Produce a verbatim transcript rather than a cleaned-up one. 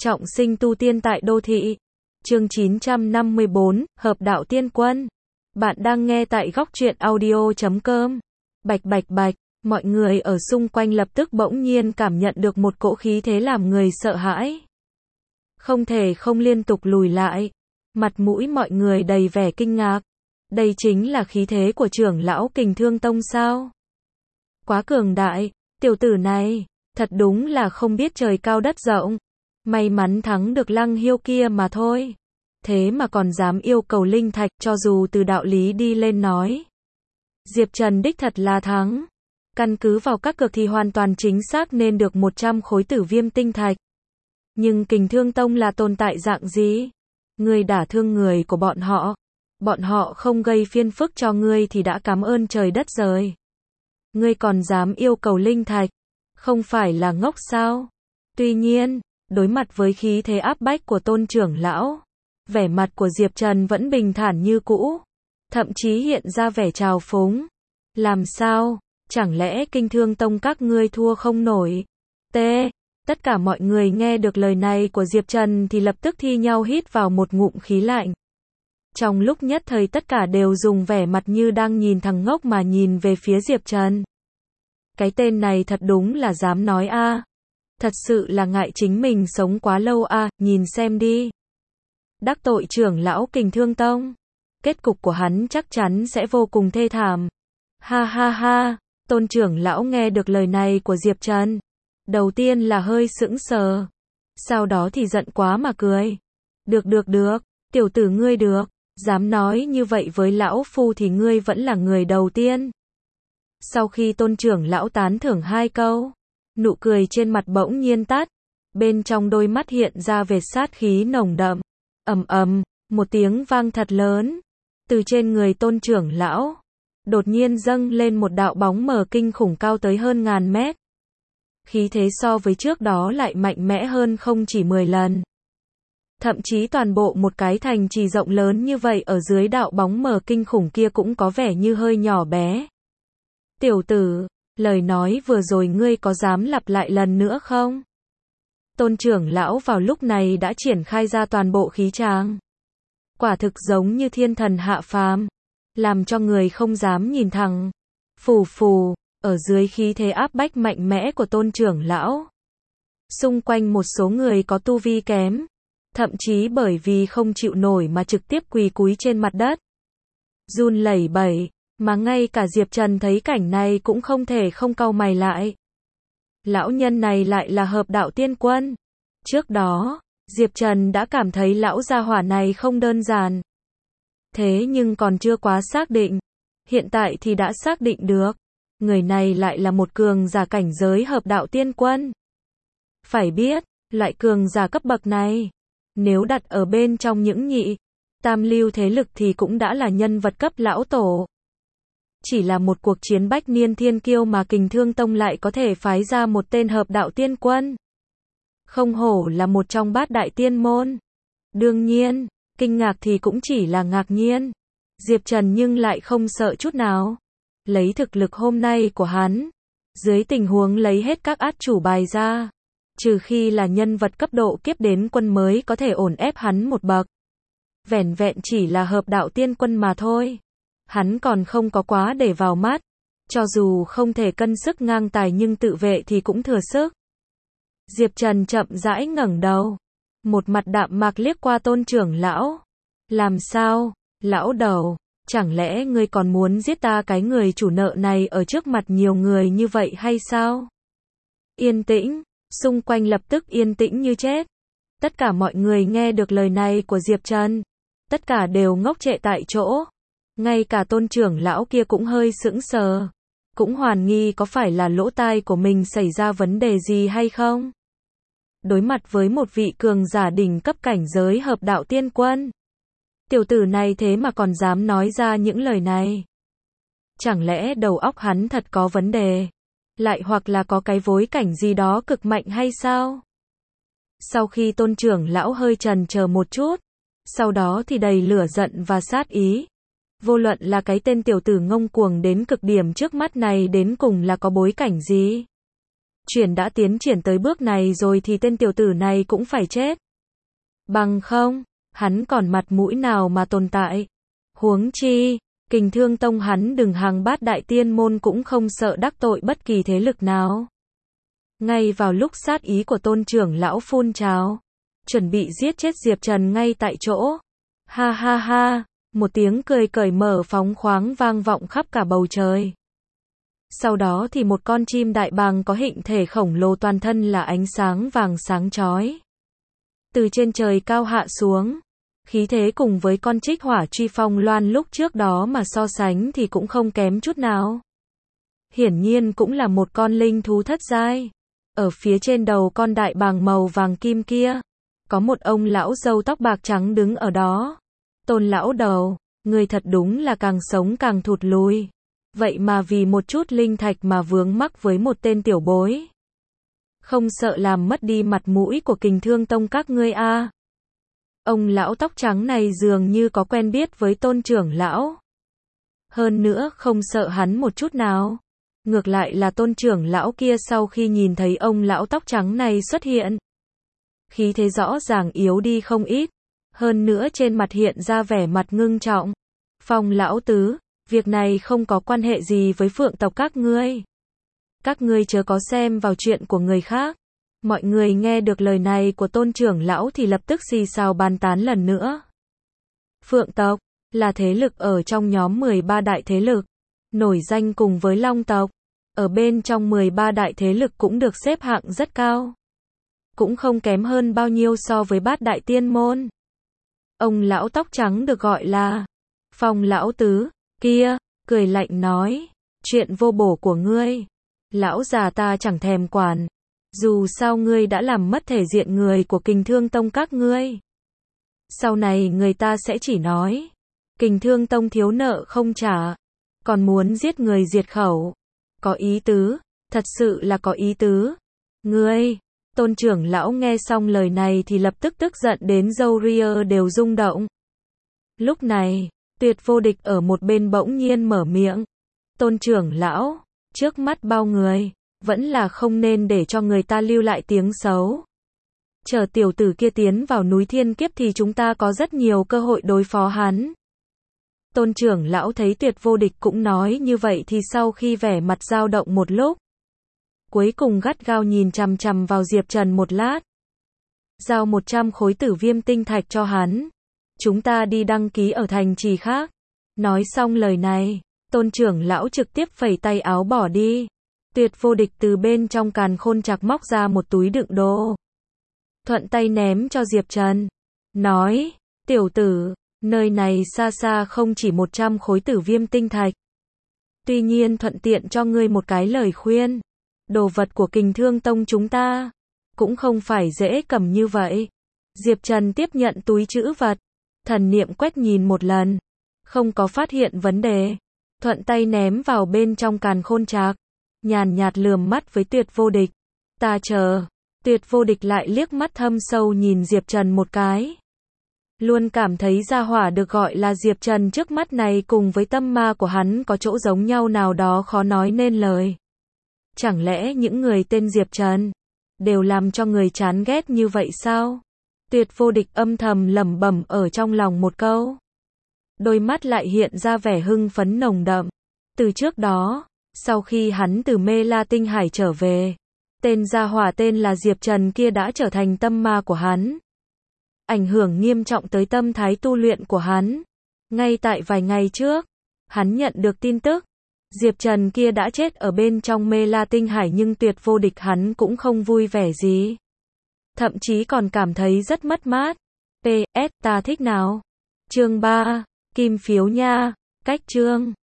Trọng sinh tu tiên tại đô thị. Chương chín trăm năm mươi bốn, Hợp đạo tiên quân. Bạn đang nghe tại góc truyện audio chấm com. Bạch bạch bạch, mọi người ở xung quanh lập tức bỗng nhiên cảm nhận được một cỗ khí thế làm người sợ hãi. Không thể không liên tục lùi lại. Mặt mũi mọi người đầy vẻ kinh ngạc. Đây chính là khí thế của trưởng lão Kình Thương Tông sao? Quá cường đại, tiểu tử này, thật đúng là không biết trời cao đất rộng. May mắn thắng được Lăng Hiêu kia mà thôi. Thế mà còn dám yêu cầu linh thạch, cho dù từ đạo lý đi lên nói. Diệp Trần đích thật là thắng. Căn cứ vào các cược thì hoàn toàn chính xác nên được một trăm khối tử viêm tinh thạch. Nhưng Kình Thương Tông là tồn tại dạng gì? Ngươi đả thương người của bọn họ. Bọn họ không gây phiền phức cho ngươi thì đã cảm ơn trời đất rồi. Ngươi còn dám yêu cầu linh thạch. Không phải là ngốc sao? Tuy nhiên, đối mặt với khí thế áp bách của Tôn trưởng lão, vẻ mặt của Diệp Trần vẫn bình thản như cũ, thậm chí hiện ra vẻ trào phúng. Làm sao? Chẳng lẽ Kinh Thương Tông các ngươi thua không nổi? T. Tất cả mọi người nghe được lời này của Diệp Trần thì lập tức thi nhau hít vào một ngụm khí lạnh. Trong lúc nhất thời tất cả đều dùng vẻ mặt như đang nhìn thằng ngốc mà nhìn về phía Diệp Trần. Cái tên này thật đúng là dám nói a. À. Thật sự là ngại chính mình sống quá lâu a, à, nhìn xem đi. Đắc tội trưởng lão Kình Thương Tông. Kết cục của hắn chắc chắn sẽ vô cùng thê thảm. Ha ha ha, Tôn trưởng lão nghe được lời này của Diệp Trần. Đầu tiên là hơi sững sờ. Sau đó thì giận quá mà cười. Được được được, tiểu tử ngươi được. Dám nói như vậy với lão phu thì ngươi vẫn là người đầu tiên. Sau khi Tôn trưởng lão tán thưởng hai câu, nụ cười trên mặt bỗng nhiên tắt, bên trong đôi mắt hiện ra vệt sát khí nồng đậm. Ầm ầm, một tiếng vang thật lớn, từ trên người Tôn trưởng lão, đột nhiên dâng lên một đạo bóng mờ kinh khủng cao tới hơn ngàn mét. Khí thế so với trước đó lại mạnh mẽ hơn không chỉ mười lần. Thậm chí toàn bộ một cái thành trì rộng lớn như vậy ở dưới đạo bóng mờ kinh khủng kia cũng có vẻ như hơi nhỏ bé. Tiểu tử, lời nói vừa rồi ngươi có dám lặp lại lần nữa không? Tôn trưởng lão vào lúc này đã triển khai ra toàn bộ khí tràng. Quả thực giống như thiên thần hạ phàm, làm cho người không dám nhìn thẳng. Phù phù, ở dưới khí thế áp bách mạnh mẽ của Tôn trưởng lão, xung quanh một số người có tu vi kém, thậm chí bởi vì không chịu nổi mà trực tiếp quỳ cúi trên mặt đất, run lẩy bẩy, mà ngay cả Diệp Trần thấy cảnh này cũng không thể không cau mày lại. Lão nhân này lại là Hợp đạo tiên quân. Trước đó, Diệp Trần đã cảm thấy lão gia hỏa này không đơn giản. Thế nhưng còn chưa quá xác định. Hiện tại thì đã xác định được. Người này lại là một cường giả cảnh giới Hợp đạo tiên quân. Phải biết, loại cường giả cấp bậc này, nếu đặt ở bên trong những nhị, tam lưu thế lực thì cũng đã là nhân vật cấp lão tổ. Chỉ là một cuộc chiến bách niên thiên kiêu mà Kình Thương Tông lại có thể phái ra một tên Hợp đạo tiên quân. Không hổ là một trong bát đại tiên môn. Đương nhiên, kinh ngạc thì cũng chỉ là ngạc nhiên. Diệp Trần nhưng lại không sợ chút nào. Lấy thực lực hôm nay của hắn, dưới tình huống lấy hết các át chủ bài ra, trừ khi là nhân vật cấp độ kiếp đến quân mới có thể ổn ép hắn một bậc. Vẻn vẹn chỉ là Hợp đạo tiên quân mà thôi. Hắn còn không có quá để vào mắt. Cho dù không thể cân sức ngang tài nhưng tự vệ thì cũng thừa sức. Diệp Trần chậm rãi ngẩng đầu. Một mặt đạm mạc liếc qua Tôn trưởng lão. Làm sao, lão đầu, chẳng lẽ ngươi còn muốn giết ta cái người chủ nợ này ở trước mặt nhiều người như vậy hay sao? Yên tĩnh, xung quanh lập tức yên tĩnh như chết. Tất cả mọi người nghe được lời này của Diệp Trần. Tất cả đều ngốc trệ tại chỗ. Ngay cả Tôn trưởng lão kia cũng hơi sững sờ. Cũng hoài nghi có phải là lỗ tai của mình xảy ra vấn đề gì hay không? Đối mặt với một vị cường giả đỉnh cấp cảnh giới Hợp đạo tiên quân. Tiểu tử này thế mà còn dám nói ra những lời này. Chẳng lẽ đầu óc hắn thật có vấn đề? Lại hoặc là có cái vối cảnh gì đó cực mạnh hay sao? Sau khi Tôn trưởng lão hơi chần chờ một chút, sau đó thì đầy lửa giận và sát ý. Vô luận là cái tên tiểu tử ngông cuồng đến cực điểm trước mắt này đến cùng là có bối cảnh gì? Chuyện đã tiến triển tới bước này rồi thì tên tiểu tử này cũng phải chết. Bằng không, hắn còn mặt mũi nào mà tồn tại. Huống chi, Kình Thương Tông hắn đừng hàng bát đại tiên môn cũng không sợ đắc tội bất kỳ thế lực nào. Ngay vào lúc sát ý của Tôn trưởng lão phun trào, chuẩn bị giết chết Diệp Trần ngay tại chỗ. Ha ha ha, một tiếng cười cởi mở phóng khoáng vang vọng khắp cả bầu trời. Sau đó thì một con chim đại bàng có hình thể khổng lồ toàn thân là ánh sáng vàng sáng chói. Từ trên trời cao hạ xuống, khí thế cùng với con Trích Hỏa Truy Phong Loan lúc trước đó mà so sánh thì cũng không kém chút nào. Hiển nhiên cũng là một con linh thú thất giai. Ở phía trên đầu con đại bàng màu vàng kim kia, có một ông lão râu tóc bạc trắng đứng ở đó. Tôn lão đầu, người thật đúng là càng sống càng thụt lùi. Vậy mà vì một chút linh thạch mà vướng mắc với một tên tiểu bối. Không sợ làm mất đi mặt mũi của Kình Thương Tông các ngươi a? À. Ông lão tóc trắng này dường như có quen biết với Tôn trưởng lão. Hơn nữa không sợ hắn một chút nào. Ngược lại là Tôn trưởng lão kia sau khi nhìn thấy ông lão tóc trắng này xuất hiện, khí thế rõ ràng yếu đi không ít. Hơn nữa trên mặt hiện ra vẻ mặt ngưng trọng. Phong lão tứ, việc này không có quan hệ gì với Phượng tộc các ngươi. Các ngươi chớ có xem vào chuyện của người khác. Mọi người nghe được lời này của Tôn trưởng lão thì lập tức xì xào bàn tán lần nữa. Phượng tộc là thế lực ở trong nhóm mười ba đại thế lực, nổi danh cùng với Long tộc. Ở bên trong mười ba đại thế lực cũng được xếp hạng rất cao. Cũng không kém hơn bao nhiêu so với bát đại tiên môn. Ông lão tóc trắng được gọi là Phong lão tứ, kia, cười lạnh nói, chuyện vô bổ của ngươi, lão già ta chẳng thèm quản. Dù sao ngươi đã làm mất thể diện người của Kình Thương Tông các ngươi. Sau này người ta sẽ chỉ nói, Kình Thương Tông thiếu nợ không trả, còn muốn giết người diệt khẩu. Có ý tứ, thật sự là có ý tứ. Ngươi, Tôn trưởng lão nghe xong lời này thì lập tức tức giận đến râu ria đều rung động. Lúc này, Tuyệt Vô Địch ở một bên bỗng nhiên mở miệng. Tôn trưởng lão, trước mắt bao người, vẫn là không nên để cho người ta lưu lại tiếng xấu. Chờ tiểu tử kia tiến vào núi Thiên Kiếp thì chúng ta có rất nhiều cơ hội đối phó hắn. Tôn trưởng lão thấy Tuyệt Vô Địch cũng nói như vậy thì sau khi vẻ mặt dao động một lúc, cuối cùng gắt gao nhìn chằm chằm vào Diệp Trần một lát. Giao một trăm khối tử viêm tinh thạch cho hắn. Chúng ta đi đăng ký ở thành trì khác. Nói xong lời này, Tôn trưởng lão trực tiếp phẩy tay áo bỏ đi. Tuyệt Vô Địch từ bên trong càn khôn chạc móc ra một túi đựng đồ. Thuận tay ném cho Diệp Trần. Nói, tiểu tử, nơi này xa xa không chỉ một trăm khối tử viêm tinh thạch. Tuy nhiên thuận tiện cho ngươi một cái lời khuyên. Đồ vật của Kình Thương Tông chúng ta cũng không phải dễ cầm như vậy. Diệp Trần tiếp nhận túi trữ vật, thần niệm quét nhìn một lần, không có phát hiện vấn đề, thuận tay ném vào bên trong càn khôn trạc, nhàn nhạt lườm mắt với Tuyệt Vô Địch. Ta chờ. Tuyệt Vô Địch lại liếc mắt thâm sâu nhìn Diệp Trần một cái. Luôn cảm thấy gia hỏa được gọi là Diệp Trần trước mắt này cùng với tâm ma của hắn có chỗ giống nhau nào đó khó nói nên lời. Chẳng lẽ những người tên Diệp Trần đều làm cho người chán ghét như vậy sao? Tuyệt Vô Địch âm thầm lẩm bẩm ở trong lòng một câu. Đôi mắt lại hiện ra vẻ hưng phấn nồng đậm. Từ trước đó, sau khi hắn từ Mê La Tinh Hải trở về, tên gia hỏa tên là Diệp Trần kia đã trở thành tâm ma của hắn. Ảnh hưởng nghiêm trọng tới tâm thái tu luyện của hắn. Ngay tại vài ngày trước, hắn nhận được tin tức, Diệp Trần kia đã chết ở bên trong Mê La Tinh Hải nhưng Tuyệt Vô Địch hắn cũng không vui vẻ gì. Thậm chí còn cảm thấy rất mất mát. pê ét ta thích nào? Chương ba, Kim phiếu nha, cách chương.